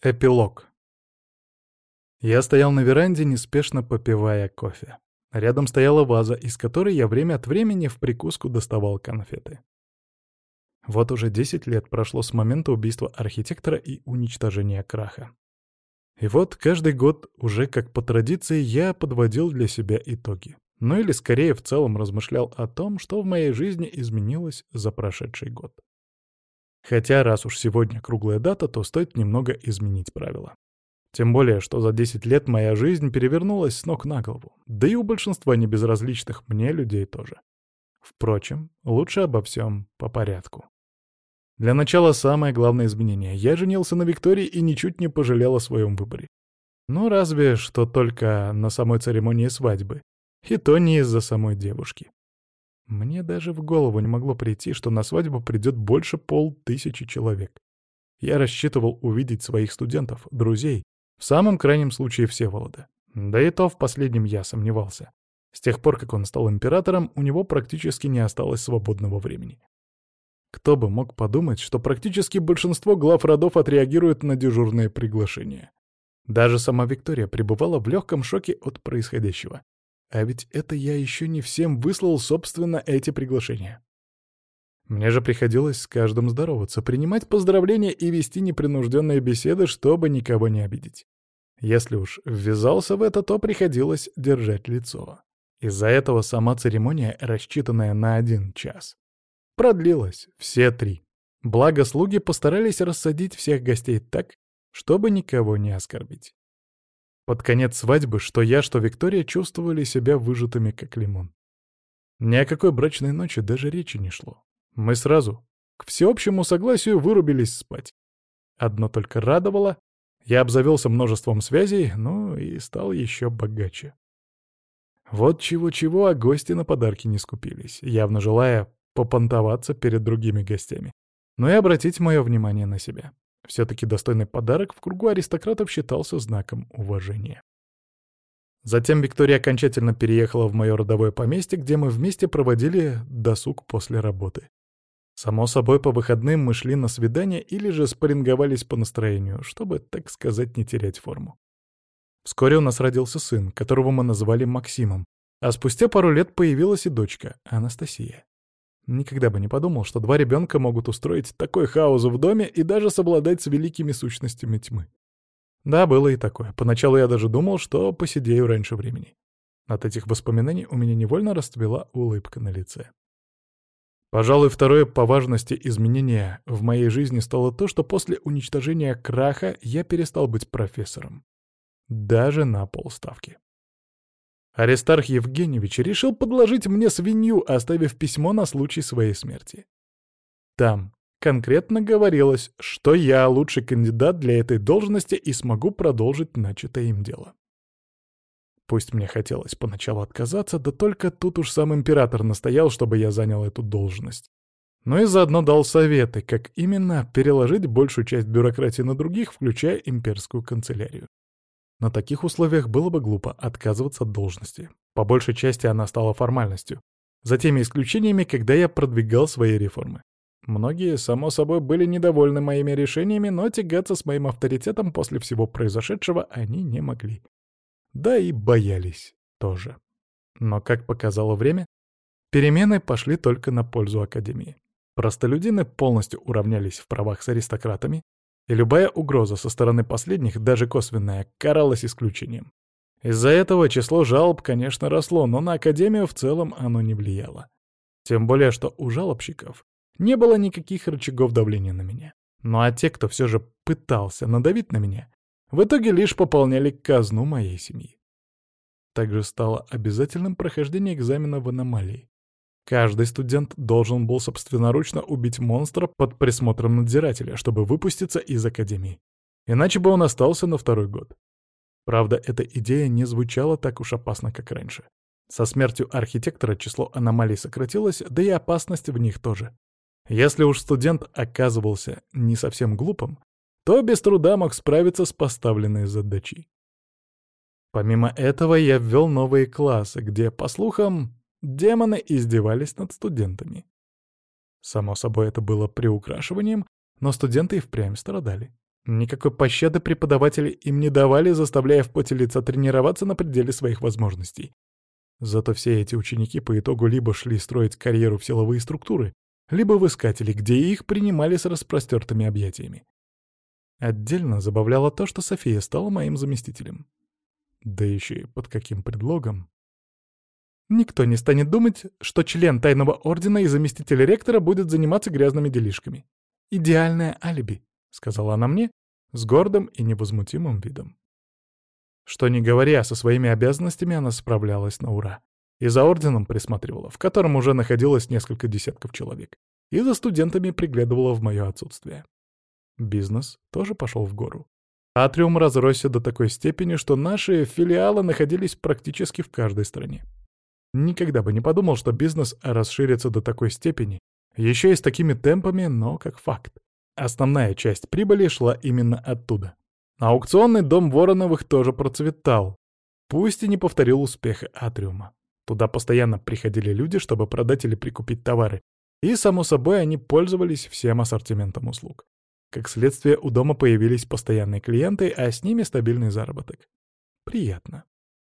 Эпилог. Я стоял на веранде, неспешно попивая кофе. Рядом стояла ваза, из которой я время от времени в прикуску доставал конфеты. Вот уже 10 лет прошло с момента убийства архитектора и уничтожения краха. И вот каждый год, уже как по традиции, я подводил для себя итоги. Ну или скорее в целом размышлял о том, что в моей жизни изменилось за прошедший год. Хотя раз уж сегодня круглая дата, то стоит немного изменить правила. Тем более, что за 10 лет моя жизнь перевернулась с ног на голову. Да и у большинства небезразличных мне людей тоже. Впрочем, лучше обо всем по порядку. Для начала самое главное изменение. Я женился на Виктории и ничуть не пожалел о своем выборе. Ну, разве что только на самой церемонии свадьбы. И то не из-за самой девушки. Мне даже в голову не могло прийти, что на свадьбу придет больше 500 человек. Я рассчитывал увидеть своих студентов, друзей, в самом крайнем случае Всеволода. Да и то в последнем я сомневался. С тех пор, как он стал императором, у него практически не осталось свободного времени. Кто бы мог подумать, что практически большинство глав родов отреагируют на дежурные приглашения. Даже сама Виктория пребывала в легком шоке от происходящего. А ведь это я еще не всем выслал, собственно, эти приглашения. Мне же приходилось с каждым здороваться, принимать поздравления и вести непринужденные беседы, чтобы никого не обидеть. Если уж ввязался в это, то приходилось держать лицо. Из-за этого сама церемония, рассчитанная на 1 час, продлилась все 3. Благо слуги постарались рассадить всех гостей так, чтобы никого не оскорбить. Под конец свадьбы что я, что Виктория чувствовали себя выжатыми как лимон. Ни о какой брачной ночи даже речи не шло. Мы сразу, к всеобщему согласию, вырубились спать. Одно только радовало — я обзавелся множеством связей, ну и стал еще богаче. Вот чего-чего, а гости на подарки не скупились, явно желая попонтоваться перед другими гостями, но и обратить мое внимание на себя. Все-таки достойный подарок в кругу аристократов считался знаком уважения. Затем Виктория окончательно переехала в мое родовое поместье, где мы вместе проводили досуг после работы. Само собой, по выходным мы шли на свидание или же спарринговались по настроению, чтобы, так сказать, не терять форму. Вскоре у нас родился сын, которого мы назвали Максимом, а спустя пару лет появилась и дочка, Анастасия. Никогда бы не подумал, что 2 ребенка могут устроить такой хаос в доме и даже совладать с великими сущностями тьмы. Да, было и такое. Поначалу я даже думал, что посидею раньше времени. От этих воспоминаний у меня невольно расцвела улыбка на лице. Пожалуй, второе по важности изменение в моей жизни стало то, что после уничтожения краха я перестал быть профессором. Даже на полставки. Аристарх Евгеньевич решил подложить мне свинью, оставив письмо на случай своей смерти. Там конкретно говорилось, что я лучший кандидат для этой должности и смогу продолжить начатое им дело. Пусть мне хотелось поначалу отказаться, да только тут уж сам император настоял, чтобы я занял эту должность. Но и заодно дал советы, как именно переложить большую часть бюрократии на других, включая имперскую канцелярию. На таких условиях было бы глупо отказываться от должности. По большей части она стала формальностью, за теми исключениями, когда я продвигал свои реформы. Многие, само собой, были недовольны моими решениями, но тягаться с моим авторитетом после всего произошедшего они не могли. Да и боялись тоже. Но, как показало время, перемены пошли только на пользу Академии. Простолюдины полностью уравнялись в правах с аристократами, и любая угроза со стороны последних, даже косвенная, каралась исключением. Из-за этого число жалоб, конечно, росло, но на Академию в целом оно не влияло. Тем более, что у жалобщиков не было никаких рычагов давления на меня. Ну а те, кто все же пытался надавить на меня, в итоге лишь пополняли казну моей семьи. Также стало обязательным прохождение экзамена в аномалии. Каждый студент должен был собственноручно убить монстра под присмотром надзирателя, чтобы выпуститься из академии. Иначе бы он остался на 2-й год. Правда, эта идея не звучала так уж опасно, как раньше. Со смертью архитектора число аномалий сократилось, да и опасность в них тоже. Если уж студент оказывался не совсем глупым, то без труда мог справиться с поставленной задачей. Помимо этого я ввел новые классы, где, по слухам, демоны издевались над студентами. Само собой, это было приукрашиванием, но студенты и впрямь страдали. Никакой пощады преподаватели им не давали, заставляя в поте лица тренироваться на пределе своих возможностей. Зато все эти ученики по итогу либо шли строить карьеру в силовые структуры, либо в искатели, где их принимали с распростертыми объятиями. Отдельно забавляло то, что София стала моим заместителем. Да еще и под каким предлогом. Никто не станет думать, что член тайного ордена и заместитель ректора будет заниматься грязными делишками. «Идеальное алиби», — сказала она мне с гордым и невозмутимым видом. Что ни говоря, со своими обязанностями она справлялась на ура. И за орденом присматривала, в котором уже находилось несколько десятков человек, и за студентами приглядывала в мое отсутствие. Бизнес тоже пошел в гору. Атриум разросся до такой степени, что наши филиалы находились практически в каждой стране. Никогда бы не подумал, что бизнес расширится до такой степени, еще и с такими темпами, но как факт. Основная часть прибыли шла именно оттуда. Аукционный дом Вороновых тоже процветал, пусть и не повторил успеха Атриума. Туда постоянно приходили люди, чтобы продать или прикупить товары, и, само собой, они пользовались всем ассортиментом услуг. Как следствие, у дома появились постоянные клиенты, а с ними стабильный заработок. Приятно.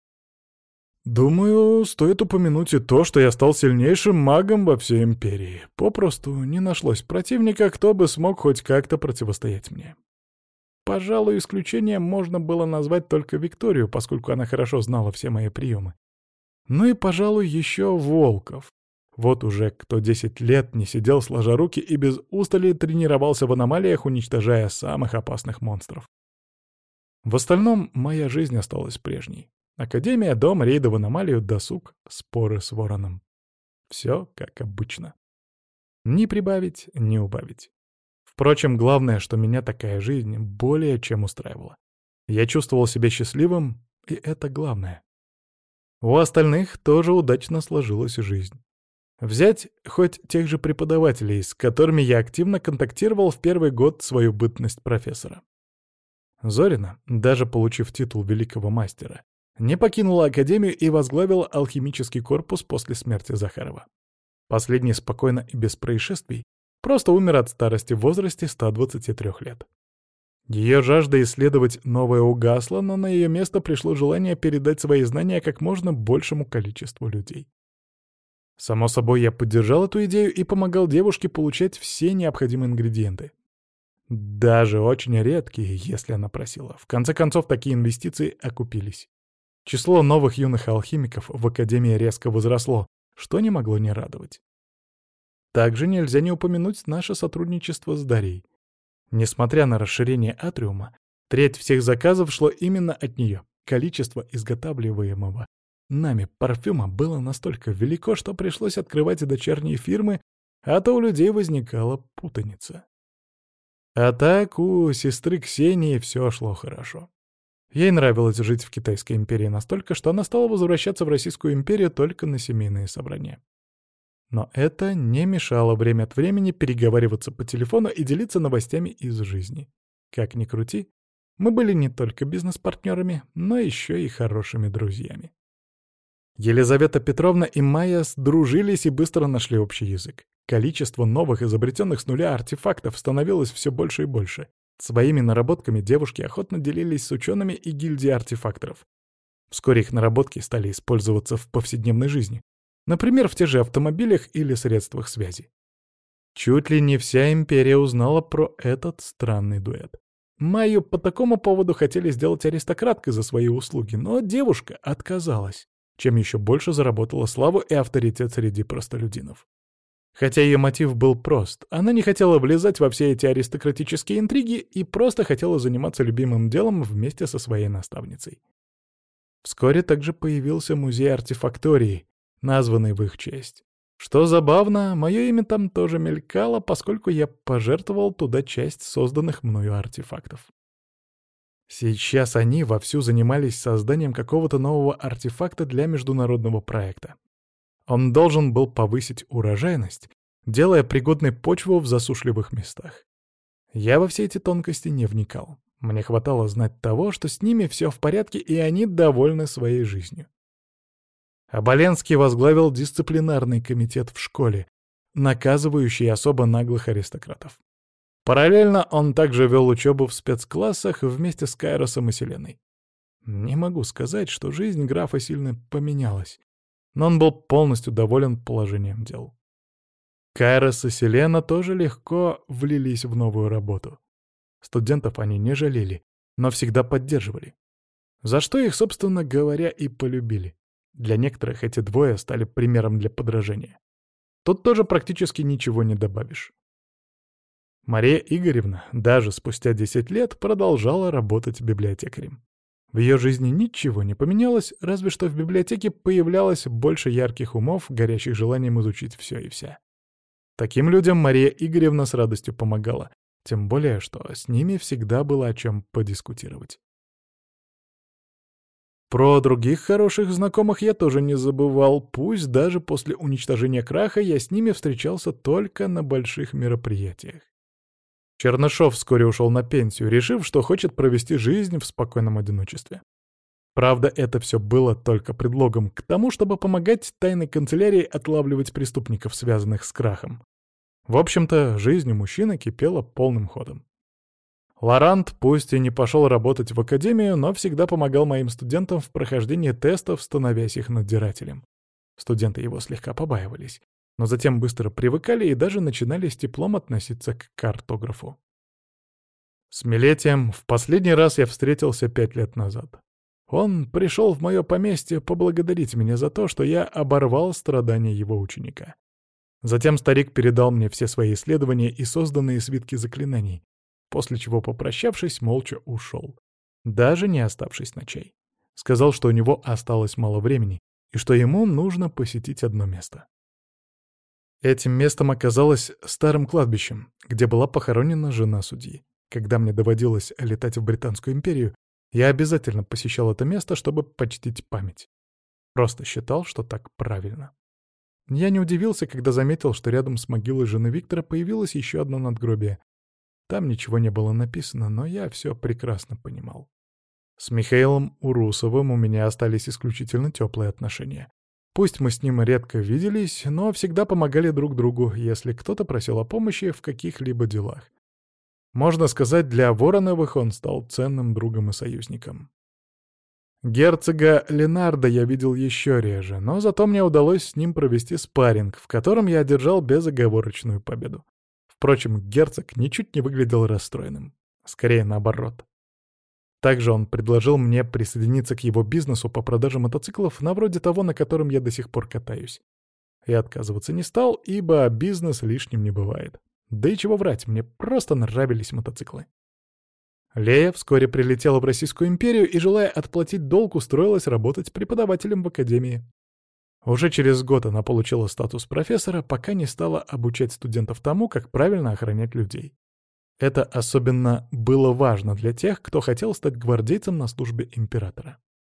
Думаю, стоит упомянуть и то, что я стал сильнейшим магом во всей империи. Попросту не нашлось противника, кто бы смог хоть как-то противостоять мне. Пожалуй, исключением можно было назвать только Викторию, поскольку она хорошо знала все мои приемы. Ну и, пожалуй, еще Волков. Вот уже кто 10 лет не сидел сложа руки и без устали тренировался в аномалиях, уничтожая самых опасных монстров. В остальном моя жизнь осталась прежней. Академия, дом, рейды в аномалию, досуг, споры с вороном. Все как обычно. Ни прибавить, ни убавить. Впрочем, главное, что меня такая жизнь более чем устраивала. Я чувствовал себя счастливым, и это главное. У остальных тоже удачно сложилась жизнь. Взять хоть тех же преподавателей, с которыми я активно контактировал в первый год свою бытность профессора. Зорина, даже получив титул великого мастера, не покинула академию и возглавила алхимический корпус после смерти Захарова. Последний спокойно и без происшествий просто умер от старости в возрасте 123 лет. Ее жажда исследовать новое угасла, но на ее место пришло желание передать свои знания как можно большему количеству людей. Само собой, я поддержал эту идею и помогал девушке получать все необходимые ингредиенты. Даже очень редкие, если она просила. В конце концов, такие инвестиции окупились. Число новых юных алхимиков в Академии резко возросло, что не могло не радовать. Также нельзя не упомянуть наше сотрудничество с Дарьей. Несмотря на расширение Атриума, треть всех заказов шло именно от нее. Количество изготавливаемого нами парфюма было настолько велико, что пришлось открывать дочерние фирмы, а то у людей возникала путаница. А так у сестры Ксении все шло хорошо. Ей нравилось жить в Китайской империи настолько, что она стала возвращаться в Российскую империю только на семейные собрания. Но это не мешало время от времени переговариваться по телефону и делиться новостями из жизни. Как ни крути, мы были не только бизнес-партнерами, но еще и хорошими друзьями. Елизавета Петровна и Майя сдружились и быстро нашли общий язык. Количество новых изобретенных с нуля артефактов становилось все больше и больше. Своими наработками девушки охотно делились с учеными и гильдией артефакторов. Вскоре их наработки стали использоваться в повседневной жизни. Например, в тех же автомобилях или средствах связи. Чуть ли не вся империя узнала про этот странный дуэт. Майю по такому поводу хотели сделать аристократкой за свои услуги, но девушка отказалась, чем еще больше заработала славу и авторитет среди простолюдинов. Хотя ее мотив был прост, она не хотела влезать во все эти аристократические интриги и просто хотела заниматься любимым делом вместе со своей наставницей. Вскоре также появился музей артефактории, названный в их честь. Что забавно, мое имя там тоже мелькало, поскольку я пожертвовал туда часть созданных мною артефактов. Сейчас они вовсю занимались созданием какого-то нового артефакта для международного проекта. Он должен был повысить урожайность, делая пригодной почву в засушливых местах. Я во все эти тонкости не вникал. Мне хватало знать того, что с ними все в порядке, и они довольны своей жизнью. Оболенский возглавил дисциплинарный комитет в школе, наказывающий особо наглых аристократов. Параллельно он также вел учебу в спецклассах вместе с Кайросом и Селеной. Не могу сказать, что жизнь графа сильно поменялась, но он был полностью доволен положением дел. Кайрос и Селена тоже легко влились в новую работу. Студентов они не жалели, но всегда поддерживали. За что их, собственно говоря, и полюбили. Для некоторых эти двое стали примером для подражания. Тут тоже практически ничего не добавишь. Мария Игоревна даже спустя 10 лет продолжала работать библиотекарем. В ее жизни ничего не поменялось, разве что в библиотеке появлялось больше ярких умов, горящих желанием изучить все и вся. Таким людям Мария Игоревна с радостью помогала, тем более, что с ними всегда было о чем подискутировать. Про других хороших знакомых я тоже не забывал, пусть даже после уничтожения Краха я с ними встречался только на больших мероприятиях. Чернышов вскоре ушел на пенсию, решив, что хочет провести жизнь в спокойном одиночестве. Правда, это все было только предлогом к тому, чтобы помогать тайной канцелярии отлавливать преступников, связанных с Крахом. В общем-то, жизнь у мужчины кипела полным ходом. Лорант пусть и не пошел работать в академию, но всегда помогал моим студентам в прохождении тестов, становясь их надзирателем. Студенты его слегка побаивались, но затем быстро привыкали и даже начинали с теплом относиться к картографу. С Милетием в последний раз я встретился 5 лет назад. Он пришел в мое поместье поблагодарить меня за то, что я оборвал страдания его ученика. Затем старик передал мне все свои исследования и созданные свитки заклинаний, после чего, попрощавшись, молча ушел, даже не оставшись на чай. Сказал, что у него осталось мало времени и что ему нужно посетить одно место. Этим местом оказалось старым кладбищем, где была похоронена жена судьи. Когда мне доводилось летать в Британскую империю, я обязательно посещал это место, чтобы почтить память. Просто считал, что так правильно. Я не удивился, когда заметил, что рядом с могилой жены Виктора появилось еще одно надгробие. Там ничего не было написано, но я все прекрасно понимал. С Михаилом Урусовым у меня остались исключительно теплые отношения. Пусть мы с ним редко виделись, но всегда помогали друг другу, если кто-то просил о помощи в каких-либо делах. Можно сказать, для Вороновых он стал ценным другом и союзником. Герцога Ленарда я видел еще реже, но зато мне удалось с ним провести спарринг, в котором я одержал безоговорочную победу. Впрочем, герцог ничуть не выглядел расстроенным. Скорее наоборот. Также он предложил мне присоединиться к его бизнесу по продаже мотоциклов, на вроде того, на котором я до сих пор катаюсь. Я отказываться не стал, ибо бизнес лишним не бывает. Да и чего врать, мне просто нравились мотоциклы. Лея вскоре прилетела в Российскую империю и, желая отплатить долг, устроилась работать преподавателем в академии. Уже через год она получила статус профессора, пока не стала обучать студентов тому, как правильно охранять людей. Это особенно было важно для тех, кто хотел стать гвардейцем на службе императора.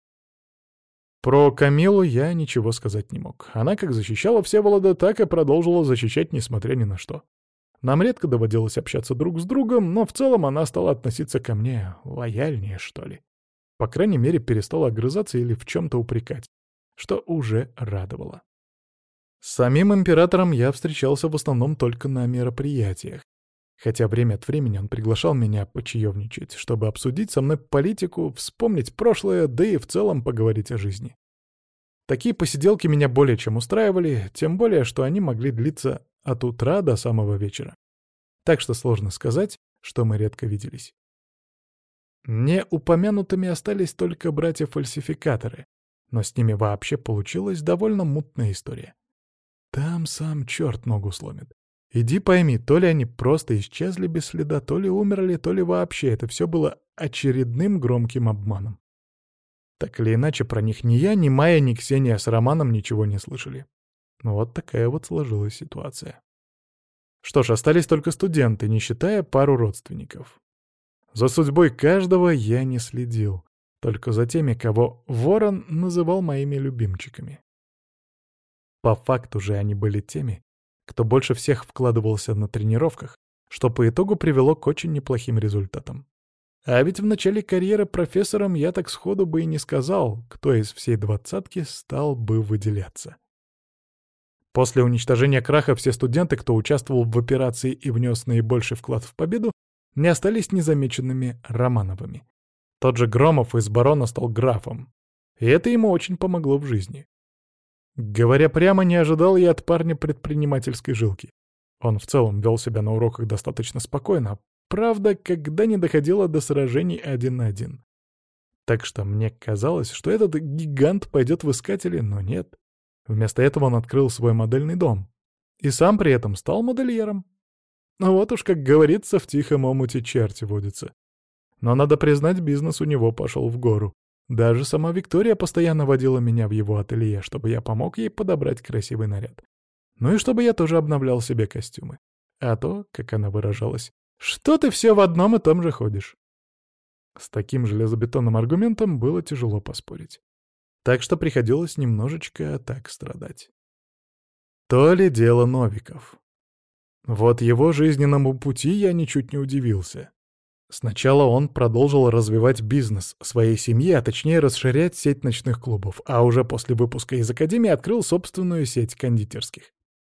Про Камилу я ничего сказать не мог. Она как защищала Всеволода, так и продолжила защищать, несмотря ни на что. Нам редко доводилось общаться друг с другом, но в целом она стала относиться ко мне лояльнее, что ли. По крайней мере, перестала огрызаться или в чем-то упрекать, что уже радовало. С самим императором я встречался в основном только на мероприятиях. Хотя время от времени он приглашал меня почаевничать, чтобы обсудить со мной политику, вспомнить прошлое, да и в целом поговорить о жизни. Такие посиделки меня более чем устраивали, тем более, что они могли длиться от утра до самого вечера. Так что сложно сказать, что мы редко виделись. Не упомянутыми остались только братья-фальсификаторы, но с ними вообще получилась довольно мутная история. Там сам черт ногу сломит. Иди пойми, то ли они просто исчезли без следа, то ли умерли, то ли вообще это все было очередным громким обманом. Так или иначе, про них ни я, ни Майя, ни Ксения с Романом ничего не слышали. Вот такая вот сложилась ситуация. Что ж, остались только студенты, не считая пару родственников. За судьбой каждого я не следил, только за теми, кого Ворон называл моими любимчиками. По факту же они были теми, кто больше всех вкладывался на тренировках, что по итогу привело к очень неплохим результатам. А ведь в начале карьеры профессором я так сходу бы и не сказал, кто из всей двадцатки стал бы выделяться. После уничтожения краха все студенты, кто участвовал в операции и внес наибольший вклад в победу, не остались незамеченными Романовыми. Тот же Громов из барона стал графом. И это ему очень помогло в жизни. Говоря прямо, не ожидал я от парня предпринимательской жилки. Он в целом вел себя на уроках достаточно спокойно, правда, когда не доходило до сражений один на один. Так что мне казалось, что этот гигант пойдет в искатели, но нет. Вместо этого он открыл свой модельный дом. И сам при этом стал модельером. Ну вот уж, как говорится, в тихом омуте черти водятся. Но надо признать, бизнес у него пошел в гору. Даже сама Виктория постоянно водила меня в его ателье, чтобы я помог ей подобрать красивый наряд. Ну и чтобы я тоже обновлял себе костюмы. А то, как она выражалась, «Что ты все в одном и том же ходишь?» С таким железобетонным аргументом было тяжело поспорить. Так что приходилось немножечко так страдать. То ли дело Новиков. Вот его жизненному пути я ничуть не удивился. Сначала он продолжил развивать бизнес своей семьи, а точнее расширять сеть ночных клубов, а уже после выпуска из академии открыл собственную сеть кондитерских.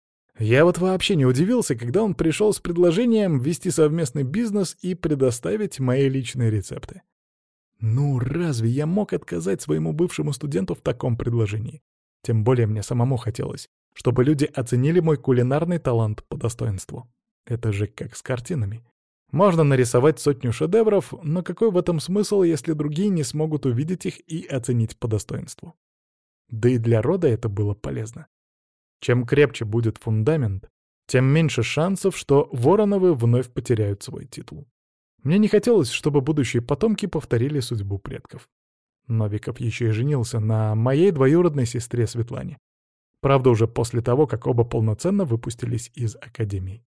Я вот вообще не удивился, когда он пришел с предложением вести совместный бизнес и предоставить мои личные рецепты. Ну, разве я мог отказать своему бывшему студенту в таком предложении? Тем более мне самому хотелось, чтобы люди оценили мой кулинарный талант по достоинству. Это же как с картинами. Можно нарисовать сотню шедевров, но какой в этом смысл, если другие не смогут увидеть их и оценить по достоинству? Да и для рода это было полезно. Чем крепче будет фундамент, тем меньше шансов, что Вороновы вновь потеряют свой титул. Мне не хотелось, чтобы будущие потомки повторили судьбу предков. Новиков еще и женился на моей двоюродной сестре Светлане. Правда, уже после того, как оба полноценно выпустились из академии.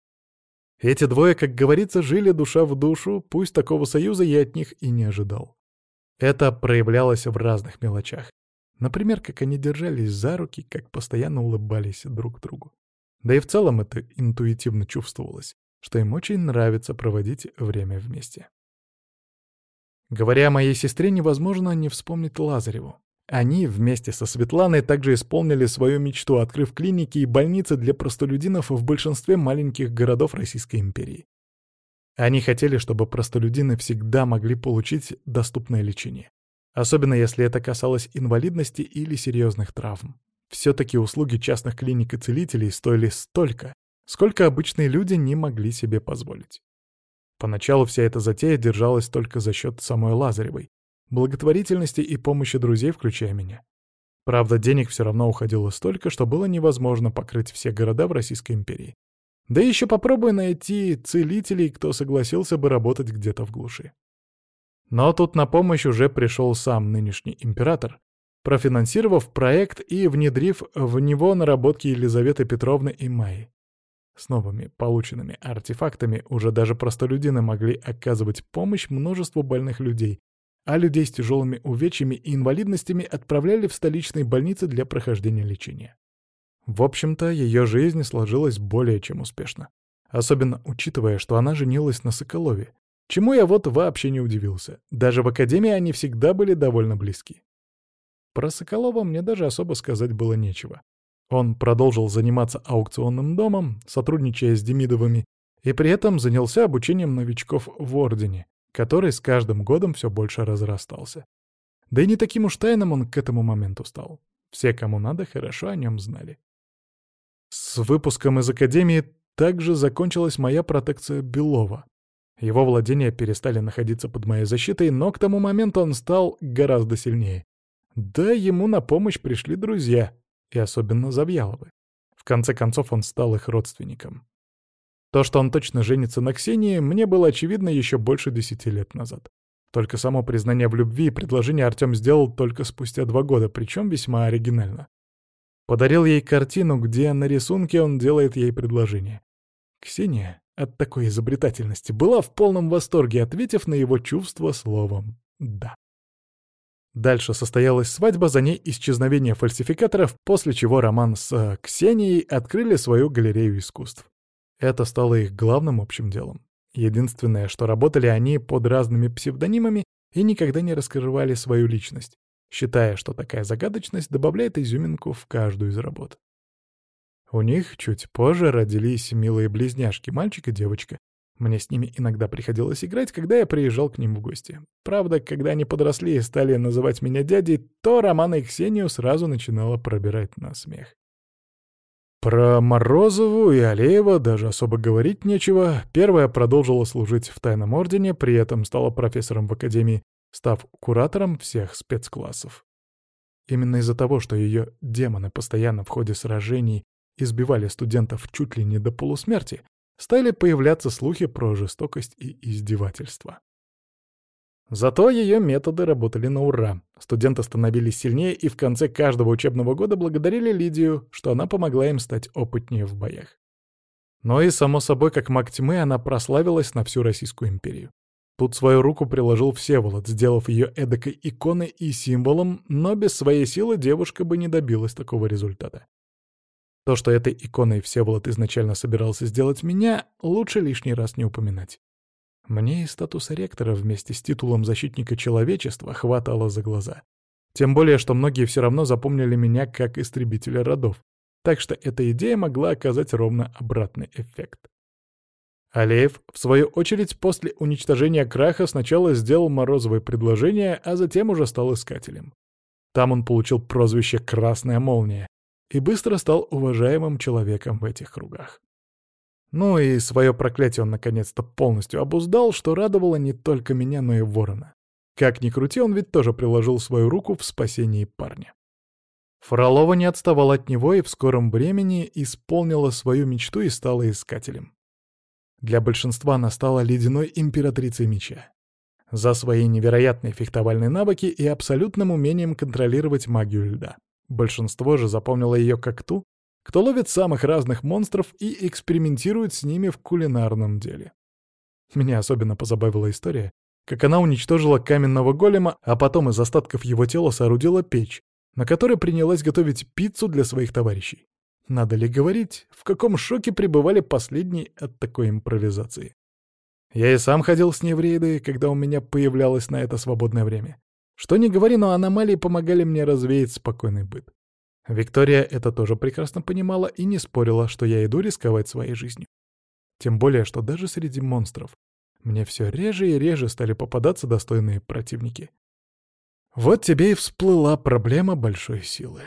Эти двое, как говорится, жили душа в душу, пусть такого союза я от них и не ожидал. Это проявлялось в разных мелочах. Например, как они держались за руки, как постоянно улыбались друг другу. Да и в целом это интуитивно чувствовалось, что им очень нравится проводить время вместе. Говоря о моей сестре, невозможно не вспомнить Лазареву. Они вместе со Светланой также исполнили свою мечту, открыв клиники и больницы для простолюдинов в большинстве маленьких городов Российской империи. Они хотели, чтобы простолюдины всегда могли получить доступное лечение. Особенно если это касалось инвалидности или серьезных травм. Все-таки услуги частных клиник и целителей стоили столько, сколько обычные люди не могли себе позволить. Поначалу вся эта затея держалась только за счет самой Лазаревой, благотворительности и помощи друзей, включая меня. Правда, денег все равно уходило столько, что было невозможно покрыть все города в Российской империи. Да еще попробуй найти целителей, кто согласился бы работать где-то в глуши. Но тут на помощь уже пришел сам нынешний император, профинансировав проект и внедрив в него наработки Елизаветы Петровны и Майи. С новыми полученными артефактами уже даже простолюдины могли оказывать помощь множеству больных людей, а людей с тяжелыми увечьями и инвалидностями отправляли в столичные больницы для прохождения лечения. В общем-то, ее жизнь сложилась более чем успешно. Особенно учитывая, что она женилась на Соколове, чему я вот вообще не удивился. Даже в академии они всегда были довольно близки. Про Соколова мне даже особо сказать было нечего. Он продолжил заниматься аукционным домом, сотрудничая с Демидовыми, и при этом занялся обучением новичков в Ордене, который с каждым годом все больше разрастался. Да и не таким уж тайным он к этому моменту стал. Все, кому надо, хорошо о нем знали. С выпуском из академии также закончилась моя протекция Белова. Его владения перестали находиться под моей защитой, но к тому моменту он стал гораздо сильнее. Да, ему на помощь пришли друзья, и особенно Завьяловы. В конце концов, он стал их родственником. То, что он точно женится на Ксении, мне было очевидно еще больше 10 лет назад. Только само признание в любви и предложение Артем сделал только спустя 2 года, причем весьма оригинально. Подарил ей картину, где на рисунке он делает ей предложение. Ксения от такой изобретательности была в полном восторге, ответив на его чувства словом «да». Дальше состоялась свадьба, за ней исчезновение фальсификаторов, после чего Роман с Ксенией открыли свою галерею искусств. Это стало их главным общим делом. Единственное, что работали они под разными псевдонимами и никогда не раскрывали свою личность, считая, что такая загадочность добавляет изюминку в каждую из работ. У них чуть позже родились милые близняшки, мальчик и девочка. Мне с ними иногда приходилось играть, когда я приезжал к ним в гости. Правда, когда они подросли и стали называть меня дядей, то Романа и Ксению сразу начинало пробирать на смех. Про Морозову и Алеева даже особо говорить нечего. Первая продолжила служить в тайном ордене, при этом стала профессором в академии, став куратором всех спецклассов. Именно из-за того, что ее демоны постоянно в ходе сражений избивали студентов чуть ли не до полусмерти, стали появляться слухи про жестокость и издевательства. Зато ее методы работали на ура. Студенты становились сильнее и в конце каждого учебного года благодарили Лидию, что она помогла им стать опытнее в боях. Но и, само собой, как маг тьмы, она прославилась на всю Российскую империю. Тут свою руку приложил Всеволод, сделав ее эдакой иконой и символом, но без своей силы девушка бы не добилась такого результата. То, что этой иконой Всеволод изначально собирался сделать меня, лучше лишний раз не упоминать. Мне и статуса ректора вместе с титулом защитника человечества хватало за глаза. Тем более, что многие все равно запомнили меня как истребителя родов, так что эта идея могла оказать ровно обратный эффект. Алеев, в свою очередь, после уничтожения Краха сначала сделал Морозовой предложение, а затем уже стал искателем. Там он получил прозвище «Красная молния» и быстро стал уважаемым человеком в этих кругах. Ну и свое проклятие он наконец-то полностью обуздал, что радовало не только меня, но и Ворона. Как ни крути, он ведь тоже приложил свою руку в спасении парня. Фролова не отставала от него и в скором времени исполнила свою мечту и стала искателем. Для большинства она стала ледяной императрицей меча. За свои невероятные фехтовальные навыки и абсолютным умением контролировать магию льда. Большинство же запомнило ее как ту, кто ловит самых разных монстров и экспериментирует с ними в кулинарном деле. Меня особенно позабавила история, как она уничтожила каменного голема, а потом из остатков его тела соорудила печь, на которой принялась готовить пиццу для своих товарищей. Надо ли говорить, в каком шоке пребывали последние от такой импровизации. Я и сам ходил с ней в рейды, когда у меня появлялось на это свободное время. Что ни говори, но аномалии помогали мне развеять спокойный быт. Виктория это тоже прекрасно понимала и не спорила, что я иду рисковать своей жизнью. Тем более, что даже среди монстров мне все реже и реже стали попадаться достойные противники. Вот тебе и всплыла проблема большой силы.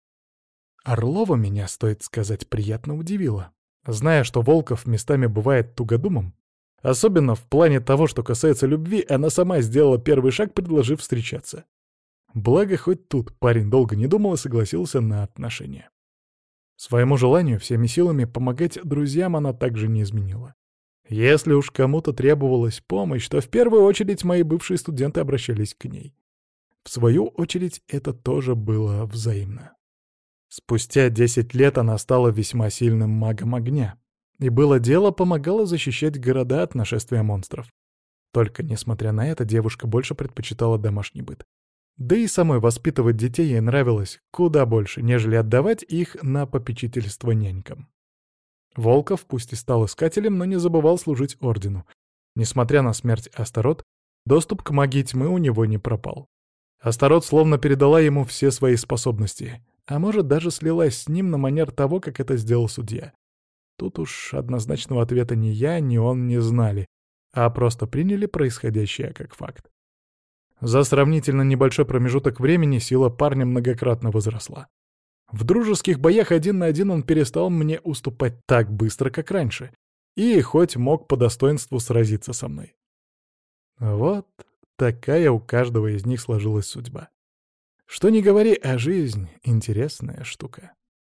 Орлова меня, стоит сказать, приятно удивила. Зная, что Волков местами бывает тугодумом, особенно в плане того, что касается любви, она сама сделала первый шаг, предложив встречаться. Благо, хоть тут парень долго не думал и согласился на отношения. Своему желанию всеми силами помогать друзьям она также не изменила. Если уж кому-то требовалась помощь, то в первую очередь мои бывшие студенты обращались к ней. В свою очередь это тоже было взаимно. Спустя 10 лет она стала весьма сильным магом огня. И было дело, помогала защищать города от нашествия монстров. Только, несмотря на это, девушка больше предпочитала домашний быт. Да и самой воспитывать детей ей нравилось куда больше, нежели отдавать их на попечительство нянькам. Волков пусть и стал искателем, но не забывал служить ордену. Несмотря на смерть Астарот, доступ к магии тьмы у него не пропал. Астарот словно передала ему все свои способности, а может даже слилась с ним на манер того, как это сделал судья. Тут уж однозначного ответа ни я, ни он не знали, а просто приняли происходящее как факт. За сравнительно небольшой промежуток времени сила парня многократно возросла. В дружеских боях 1 на 1 он перестал мне уступать так быстро, как раньше, и хоть мог по достоинству сразиться со мной. Вот такая у каждого из них сложилась судьба. Что ни говори, а жизнь — интересная штука.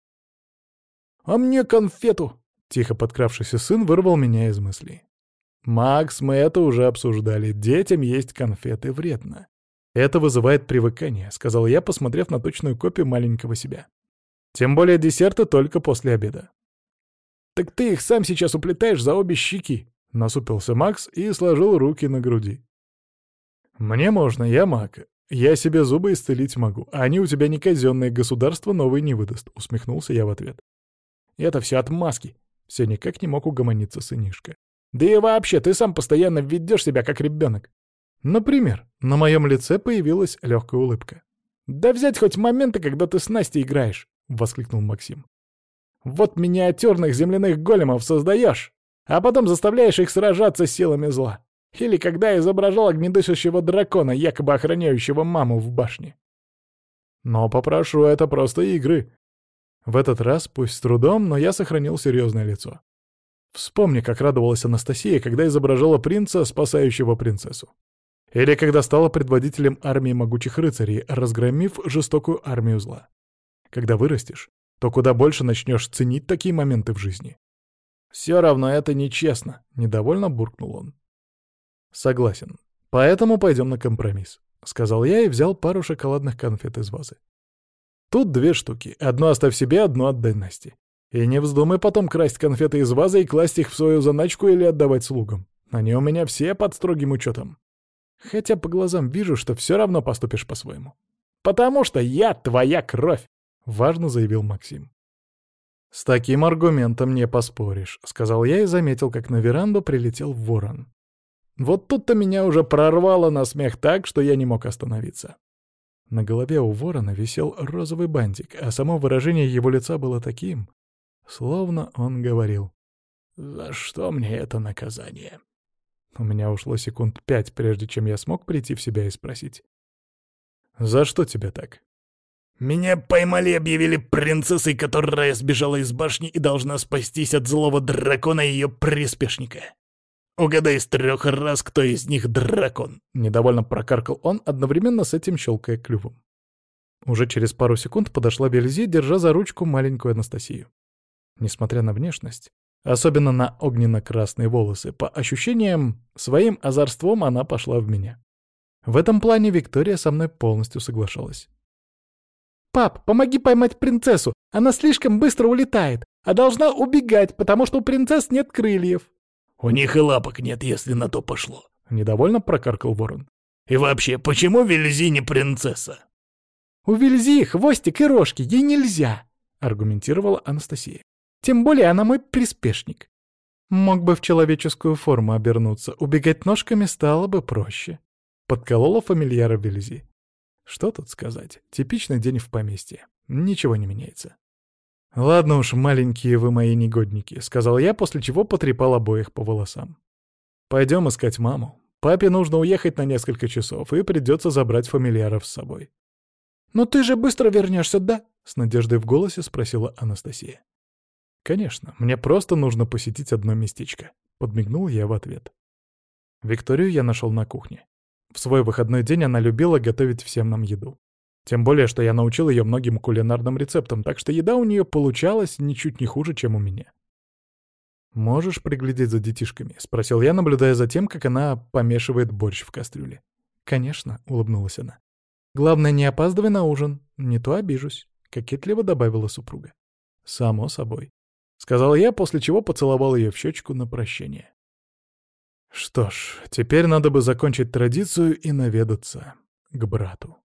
«А мне конфету!» — тихо подкравшийся сын вырвал меня из мыслей. «Макс, мы это уже обсуждали. Детям есть конфеты вредно. Это вызывает привыкание», — сказал я, посмотрев на точную копию маленького себя. «Тем более десерты только после обеда». «Так ты их сам сейчас уплетаешь за обе щеки», — насупился Макс и сложил руки на груди. «Мне можно, я маг. Я себе зубы исцелить могу. А они у тебя не казенные, государство новые не выдаст», — усмехнулся я в ответ. «Это все отмазки», — все никак не мог угомониться сынишка. «Да и вообще, ты сам постоянно ведешь себя как ребенок». Например, на моем лице появилась легкая улыбка. «Да взять хоть моменты, когда ты с Настей играешь», — воскликнул Максим. Вот миниатюрных земляных големов создаешь, а потом заставляешь их сражаться с силами зла. Или когда изображал огнедышащего дракона, якобы охраняющего маму в башне. Но попрошу, это просто игры. В этот раз, пусть с трудом, но я сохранил серьезное лицо. Вспомни, как радовалась Анастасия, когда изображала принца, спасающего принцессу. Или когда стала предводителем армии могучих рыцарей, разгромив жестокую армию зла. Когда вырастешь, то куда больше начнешь ценить такие моменты в жизни. «Все равно это нечестно», — недовольно буркнул он. «Согласен. Поэтому пойдем на компромисс», — сказал я и взял пару шоколадных конфет из вазы. «Тут 2 штуки. Одну оставь себе, одну отдай Насте. И не вздумай потом красть конфеты из вазы и класть их в свою заначку или отдавать слугам. Они у меня все под строгим учетом. Хотя по глазам вижу, что все равно поступишь по-своему. Потому что я твоя кровь», — важно заявил Максим. «С таким аргументом не поспоришь», — сказал я и заметил, как на веранду прилетел ворон. Вот тут-то меня уже прорвало на смех так, что я не мог остановиться. На голове у ворона висел розовый бантик, а само выражение его лица было таким, словно он говорил: «За что мне это наказание?» У меня ушло секунд 5, прежде чем я смог прийти в себя и спросить: «За что тебя так?» «Меня поймали и объявили принцессой, которая сбежала из башни и должна спастись от злого дракона и ее приспешника. Угадай с 3 раз, кто из них дракон!» Недовольно прокаркал он, одновременно с этим щелкая клювом. Уже через пару секунд подошла Вельзи, держа за ручку маленькую Анастасию. Несмотря на внешность, особенно на огненно-красные волосы, по ощущениям, своим озорством она пошла в меня. В этом плане Виктория со мной полностью соглашалась. «Пап, помоги поймать принцессу! Она слишком быстро улетает, а должна убегать, потому что у принцесс нет крыльев!» «У них и лапок нет, если на то пошло», — недовольно прокаркал ворон. «И вообще, почему Вельзи не принцесса?» «У Вельзи хвостик и рожки, ей нельзя!» — аргументировала Анастасия. «Тем более она мой приспешник. Мог бы в человеческую форму обернуться, убегать ножками стало бы проще», — подколола фамильяра Вельзи. Что тут сказать? Типичный день в поместье. Ничего не меняется. «Ладно уж, маленькие вы мои негодники», — сказал я, после чего потрепал обоих по волосам. «Пойдем искать маму. Папе нужно уехать на несколько часов, и придется забрать фамильяров с собой». «Но ты же быстро вернешься, да?» — с надеждой в голосе спросила Анастасия. «Конечно, мне просто нужно посетить одно местечко», — подмигнул я в ответ. Викторию я нашел на кухне. В свой выходной день она любила готовить всем нам еду. Тем более, что я научил ее многим кулинарным рецептам, так что еда у нее получалась ничуть не хуже, чем у меня. «Можешь приглядеть за детишками?» — спросил я, наблюдая за тем, как она помешивает борщ в кастрюле. «Конечно», — улыбнулась она. «Главное, не опаздывай на ужин, не то обижусь», — кокетливо добавила супруга. «Само собой», — сказал я, после чего поцеловал ее в щечку на прощение. Что ж, теперь надо бы закончить традицию и наведаться к брату.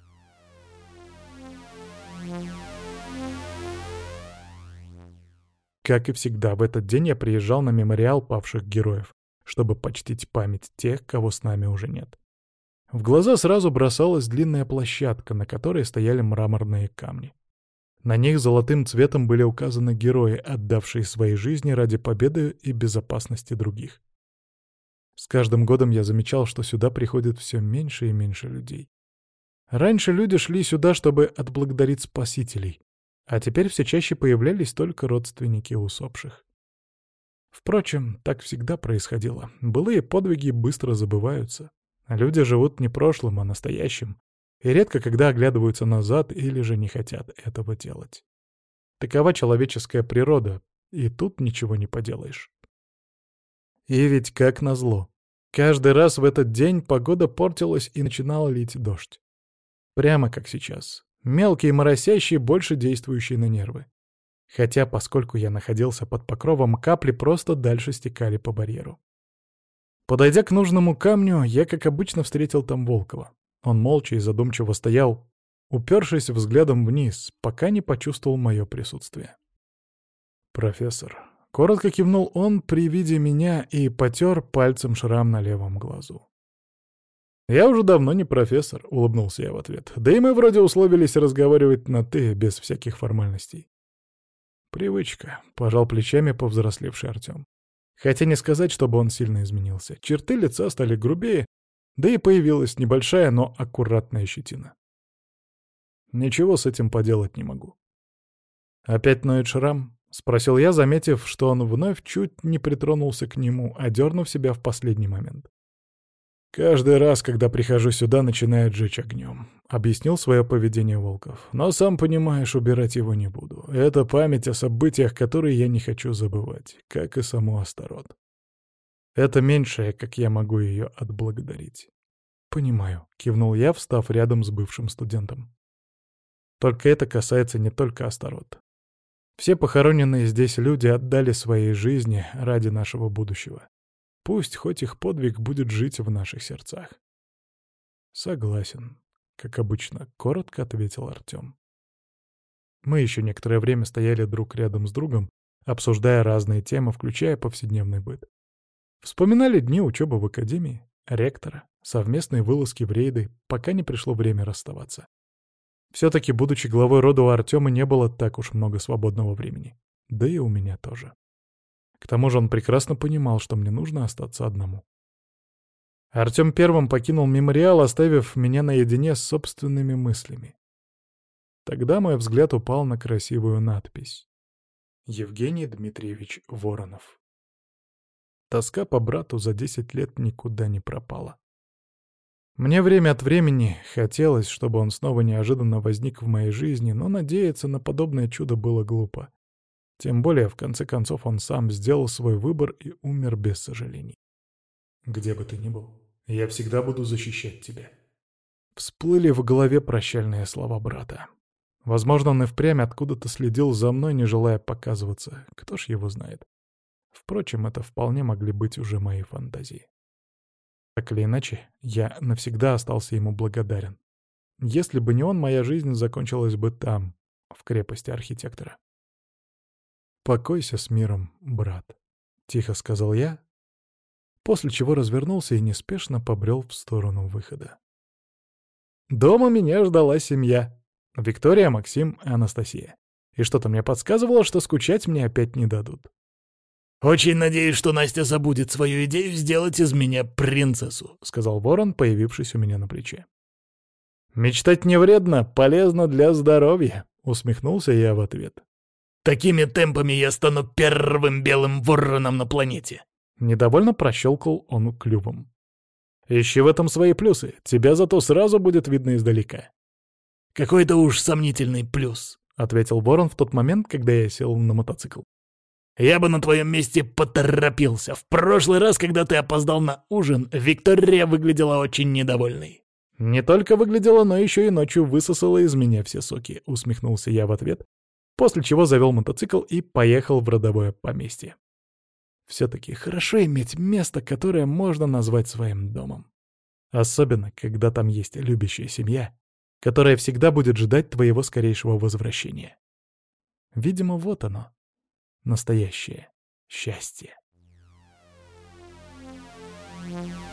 Как и всегда, в этот день я приезжал на мемориал павших героев, чтобы почтить память тех, кого с нами уже нет. В глаза сразу бросалась длинная площадка, на которой стояли мраморные камни. На них золотым цветом были указаны герои, отдавшие свои жизни ради победы и безопасности других. С каждым годом я замечал, что сюда приходит все меньше и меньше людей. Раньше люди шли сюда, чтобы отблагодарить спасителей, а теперь все чаще появлялись только родственники усопших. Впрочем, так всегда происходило. Былые подвиги быстро забываются. Люди живут не прошлым, а настоящим, и редко когда оглядываются назад или же не хотят этого делать. Такова человеческая природа, и тут ничего не поделаешь. И ведь как назло. Каждый раз в этот день погода портилась и начинала лить дождь. Прямо как сейчас. Мелкий и моросящий, больше действующий на нервы. Хотя, поскольку я находился под покровом, капли просто дальше стекали по барьеру. Подойдя к нужному камню, я, как обычно, встретил там Волкова. Он молча и задумчиво стоял, упершись взглядом вниз, пока не почувствовал мое присутствие. «Профессор», — коротко кивнул он при виде меня и потер пальцем шрам на левом глазу. «Я уже давно не профессор», — улыбнулся я в ответ. «Да и мы вроде условились разговаривать на «ты» без всяких формальностей». «Привычка», — пожал плечами повзрослевший Артём. Хотя не сказать, чтобы он сильно изменился. Черты лица стали грубее, да и появилась небольшая, но аккуратная щетина. Ничего с этим поделать не могу. «Опять ноет шрам?» — спросил я, заметив, что он вновь чуть не притронулся к нему, одернув себя в последний момент. «Каждый раз, когда прихожу сюда, начинает жечь огнем», — объяснил свое поведение Волков. «Но, сам понимаешь, убирать его не буду. Это память о событиях, которые я не хочу забывать, как и саму Астарот. Это меньшее, как я могу ее отблагодарить». «Понимаю», — кивнул я, встав рядом с бывшим студентом. «Только это касается не только Астарот. Все похороненные здесь люди отдали свои жизни ради нашего будущего. Пусть хоть их подвиг будет жить в наших сердцах». «Согласен», — как обычно, коротко ответил Артём. Мы еще некоторое время стояли друг рядом с другом, обсуждая разные темы, включая повседневный быт. Вспоминали дни учебы в академии, ректора, совместные вылазки в рейды, пока не пришло время расставаться. Все-таки, будучи главой рода, у Артема не было так уж много свободного времени. Да и у меня тоже. К тому же он прекрасно понимал, что мне нужно остаться одному. Артем первым покинул мемориал, оставив меня наедине с собственными мыслями. Тогда мой взгляд упал на красивую надпись. Евгений Дмитриевич Воронов. Тоска по брату за 10 лет никуда не пропала. Мне время от времени хотелось, чтобы он снова неожиданно возник в моей жизни, но надеяться на подобное чудо было глупо. Тем более, в конце концов, он сам сделал свой выбор и умер без сожалений. «Где бы ты ни был, я всегда буду защищать тебя». Всплыли в голове прощальные слова брата. Возможно, он и впрямь откуда-то следил за мной, не желая показываться. Кто ж его знает. Впрочем, это вполне могли быть уже мои фантазии. Так или иначе, я навсегда остался ему благодарен. Если бы не он, моя жизнь закончилась бы там, в крепости архитектора. «Покойся с миром, брат», — тихо сказал я, после чего развернулся и неспешно побрел в сторону выхода. Дома меня ждала семья. Виктория, Максим и Анастасия. И что-то мне подсказывало, что скучать мне опять не дадут. «Очень надеюсь, что Настя забудет свою идею сделать из меня принцессу», — сказал Ворон, появившись у меня на плече. «Мечтать не вредно, полезно для здоровья», — усмехнулся я в ответ. «Такими темпами я стану первым белым вороном на планете». Недовольно прощелкал он клювом. «Ищи в этом свои плюсы, тебя зато сразу будет видно издалека». «Какой-то уж сомнительный плюс», — ответил Ворон в тот момент, когда я сел на мотоцикл. «Я бы на твоем месте поторопился. В прошлый раз, когда ты опоздал на ужин, Виктория выглядела очень недовольной». «Не только выглядела, но еще и ночью высосала из меня все соки», — усмехнулся я в ответ, после чего завел мотоцикл и поехал в родовое поместье. Все-таки хорошо иметь место, которое можно назвать своим домом. Особенно, когда там есть любящая семья, которая всегда будет ждать твоего скорейшего возвращения. Видимо, вот оно. Настоящее счастье.